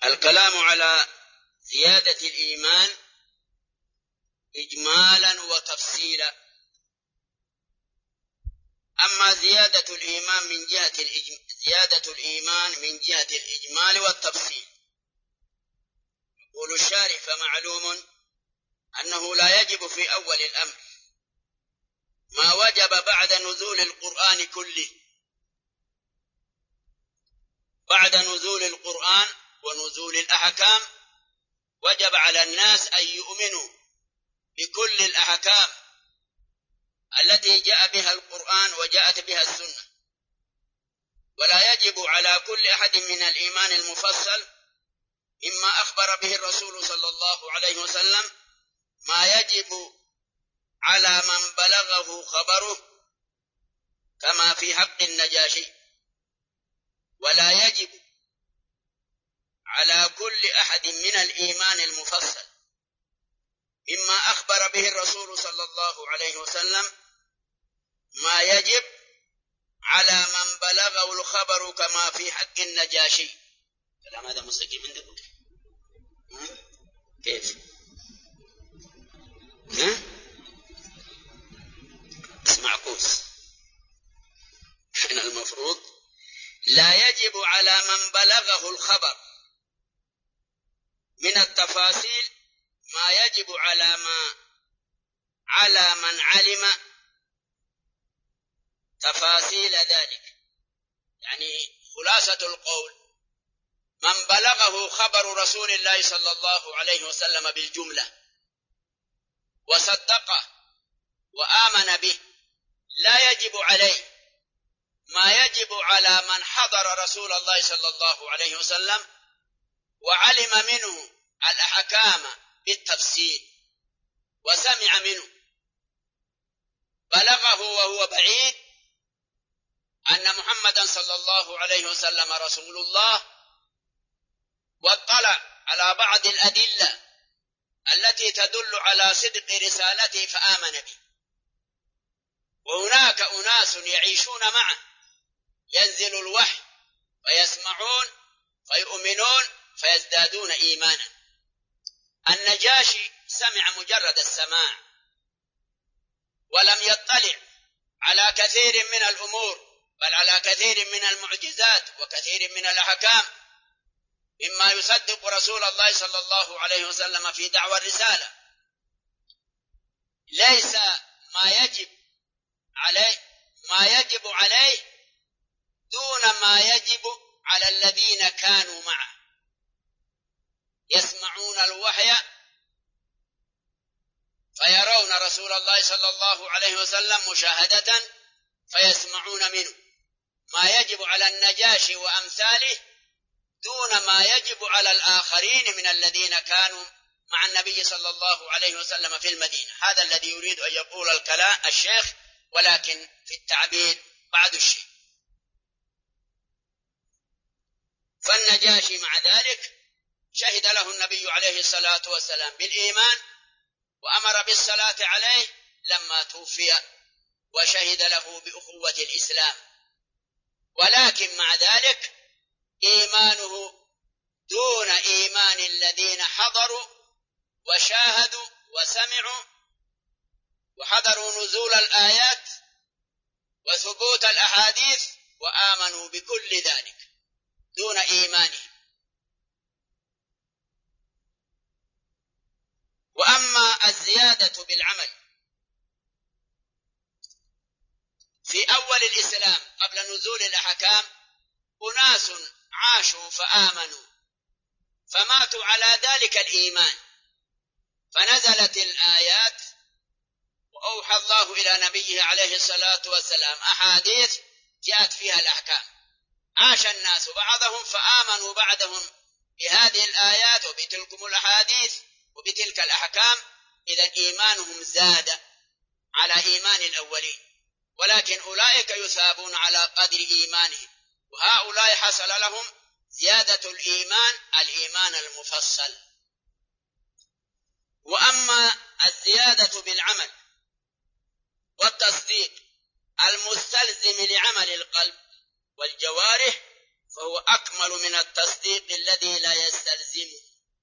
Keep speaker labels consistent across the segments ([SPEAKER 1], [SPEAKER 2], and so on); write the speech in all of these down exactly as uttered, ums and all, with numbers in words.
[SPEAKER 1] الكلام على زيادة الإيمان إجمالا وتفصيلا. أما زيادة الإيمان من جهة الإجم... زيادة الإيمان من جهة الإجمال والتفصيل، يقول الشارح: فمعلوم أنه لا يجب في أول الأمر ما وجب بعد نزول القرآن كله. بعد نزول القرآن ونزول الأحكام وجب على الناس أن يؤمنوا بكل الأحكام التي جاء بها القرآن وجاءت بها السنة، ولا يجب على كل أحد من الإيمان المفصل مما أخبر به الرسول صلى الله عليه وسلم ما يجب على من بلغه خبره كما في حق النجاشي، ولا يجب على كل أحد من الإيمان المفصل مما أخبر به الرسول صلى الله عليه وسلم ما يجب على من بلغه الخبر كما في حق النجاشي. كلام هذا مستقيم عندكم كيف؟ ها؟ اسمع قوس. إحنا المفروض لا يجب على من بلغه الخبر من التفاصيل ما يجب على ما على من علم تفاصيل ذلك. يعني خلاصة القول: من بلغه خبر رسول الله صلى الله عليه وسلم بالجملة وصدقه وآمن به لا يجب عليه ما يجب على من حضر رسول الله صلى الله عليه وسلم وعلم منه الأحكام بالتفصيل وسمع منه، بلغه وهو بعيد أن محمدا صلى الله عليه وسلم رسول الله، واطلع على بعض الأدلة التي تدل على صدق رسالته فآمن به. وهناك أناس يعيشون معه ينزل الوحي ويسمعون فيؤمنون فيزدادون إيمانا. النجاشي سمع مجرد السماع ولم يطلع على كثير من الأمور، بل على كثير من المعجزات وكثير من الأحكام مما يصدق رسول الله صلى الله عليه وسلم في دعوى الرسالة. ليس ما يجب عليه ما يجب عليه دون ما يجب على الذين كانوا معه يسمعون الوحي فيرون رسول الله صلى الله عليه وسلم مشاهدة فيسمعون منه. ما يجب على النجاشي وأمثاله دون ما يجب على الآخرين من الذين كانوا مع النبي صلى الله عليه وسلم في المدينة. هذا الذي يريد أن يقول الكلام الشيخ، ولكن في التعبير بعض الشيء. فالنجاشي مع ذلك شهد له النبي عليه الصلاة والسلام بالإيمان وأمر بالصلاة عليه لما توفي، وشهد له بأخوة الإسلام، ولكن مع ذلك إيمانه دون إيمان الذين حضروا وشاهدوا وسمعوا وحضروا نزول الآيات وثبوت الأحاديث وآمنوا بكل ذلك دون إيمانه. وأما الزيادة بالعمل في أول الإسلام قبل نزول الأحكام، أناس عاشوا فآمنوا فماتوا على ذلك الإيمان، فنزلت الآيات وأوحى الله إلى نبيه عليه الصلاة والسلام أحاديث جاءت فيها الأحكام. عاش الناس بعضهم فآمنوا بعدهم بهذه الآيات وبتلكم الأحاديث وبتلك الأحكام، إذن إيمانهم زاد على إيمان الأولين، ولكن أولئك يثابون على قدر إيمانهم، وهؤلاء حصل لهم زيادة الإيمان الإيمان المفصل. وأما الزيادة بالعمل والتصديق المستلزم لعمل القلب والجوارح فهو أكمل من التصديق الذي لا يستلزمه.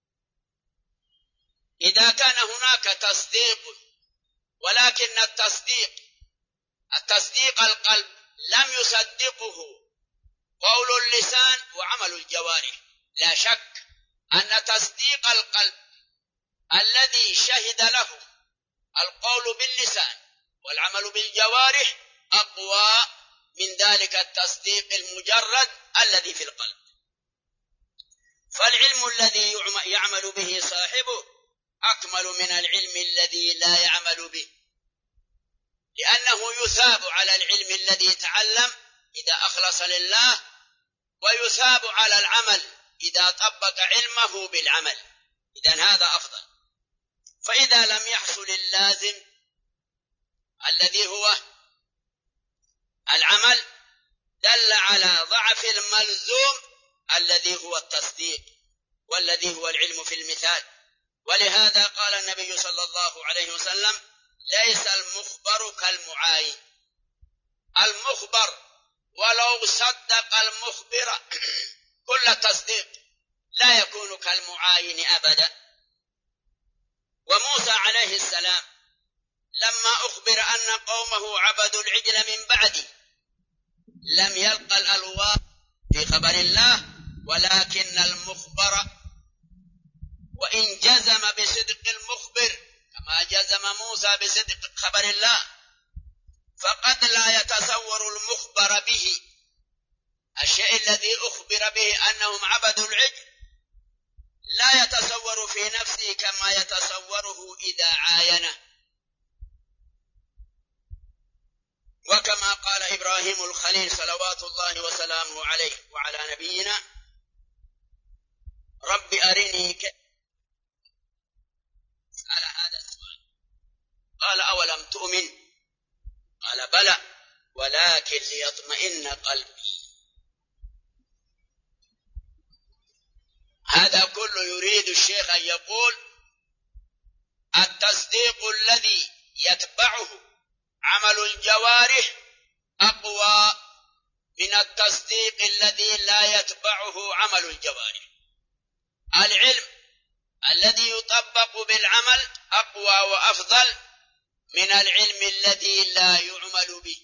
[SPEAKER 1] إذا كان هناك تصديق ولكن التصديق التصديق القلب لم يصدقه قول اللسان وعمل الجوارح، لا شك أن تصديق القلب الذي شهد له القول باللسان والعمل بالجوارح أقوى من ذلك التصديق المجرد الذي في القلب. فالعلم الذي يعمل به صاحبه أكمل من العلم الذي لا يعمل به، لأنه يثاب على العلم الذي تعلم إذا أخلص لله، ويثاب على العمل إذا طبق علمه بالعمل. إذن هذا أفضل. فإذا لم يحصل اللازم الذي هو العمل دل على ضعف الملزوم الذي هو التصديق والذي هو العلم في المثال. ولهذا قال النبي صلى الله عليه وسلم: ليس المخبر كالمعاين. المخبر ولو صدق المخبر كل تصديق لا يكون كالمعاين أبدا. وموسى عليه السلام لما أخبر أن قومه عبدوا العجل من بعده لم يلقى الألواح في خبر الله، ولكن المخبر وإن جزم بصدق المخبر كما جزم موسى بصدق خبر الله، فقد لا يتصور المخبر به الشيء الذي أخبر به أنهم عبدوا العجل، لا يتصور في نفسه كما يتصوره إذا عاينه. وكما قال إبراهيم الخليل صلوات الله وسلامه عليه وعلى نبينا: رب أرني كيف على هذا السؤال. قال: أولم تؤمن؟ قال: بلى ولكن ليطمئن قلبي. هذا كله يريد الشيخ أن يقول: التصديق الذي يتبعه عمل الجوارح أقوى من التصديق الذي لا يتبعه عمل الجوارح. العلم الذي يطبق بالعمل أقوى وأفضل من العلم الذي لا يعمل به.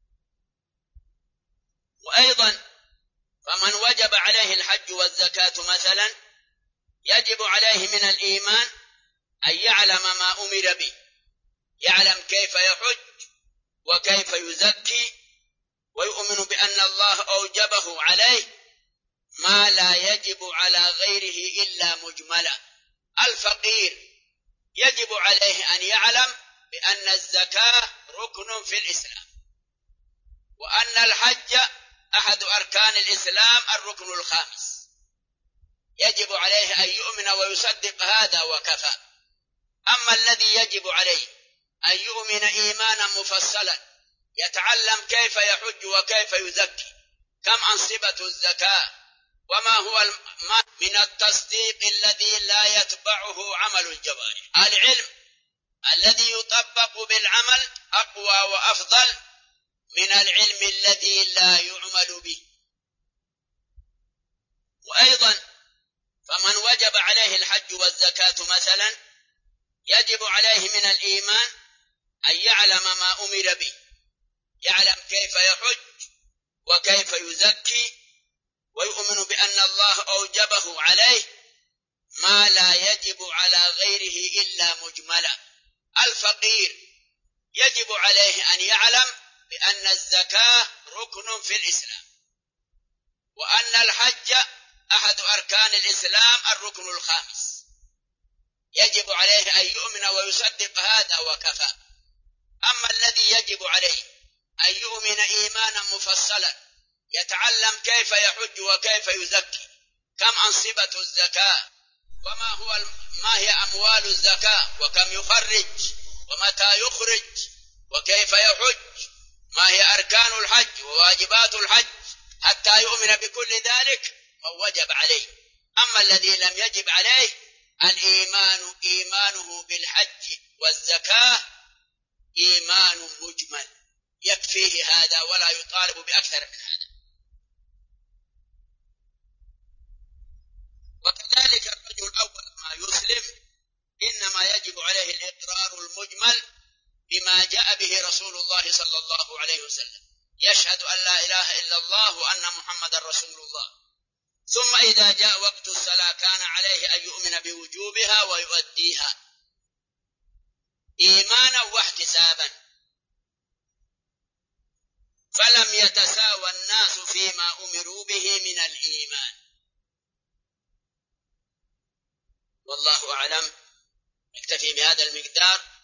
[SPEAKER 1] وأيضا فمن وجب عليه الحج والزكاة مثلا يجب عليه من الإيمان أن يعلم ما أمر به، يعلم كيف يحج وكيف يزكي، ويؤمن بأن الله أوجبه عليه ما لا يجب على غيره إلا مجملا. الفقير يجب عليه أن يعلم بأن الزكاة ركن في الإسلام، وأن الحج أحد أركان الإسلام الركن الخامس. يجب عليه أن يؤمن ويصدق هذا وكفى. أما الذي يجب عليه أن يؤمن إيمانا مفصلا يتعلم كيف يحج وكيف يزكي، كم أنصبة الزكاة، وما هو من التصديق الذي لا يتبعه عمل الجوارح. العلم الذي يطبق بالعمل أقوى وأفضل من العلم الذي لا يعمل به. وأيضا فمن وجب عليه الحج والزكاة مثلا يجب عليه من الإيمان أن يعلم ما أمر به، يعلم كيف يحج وكيف يزكي، ويؤمن بأن الله أوجبه عليه ما لا يجب على غيره إلا مجملا. الفقير يجب عليه أن يعلم بأن الزكاة ركن في الإسلام، وأن الحج أحد أركان الإسلام الركن الخامس. يجب عليه أن يؤمن ويصدق هذا وكفى. أما الذي يجب عليه أن يؤمن إيمانا مفصلا يتعلم كيف يحج وكيف يزكي، كم أنصبة الزكاة، وما هو ما هي أموال الزكاة، وكم يخرج ومتى يخرج وكيف يحج، ما هي أركان الحج وواجبات الحج، حتى يؤمن بكل ذلك فوجب عليه. أما الذي لم يجب عليه الإيمان إيمانه بالحج والزكاة إيمان مجمل يكفيه هذا ولا يطالب بأكثر من هذا. المجمل بما جاء به رسول الله صلى الله عليه وسلم، يشهد أن لا إله إلا الله وأن محمد رسول الله. ثم إذا جاء وقت الصلاة كان عليه أن يؤمن بوجوبها ويؤديها إيمانا واحتسابا، فلم يتساوى الناس فيما أمروا به من الإيمان. والله أعلم. نكتفي بهذا المقدار.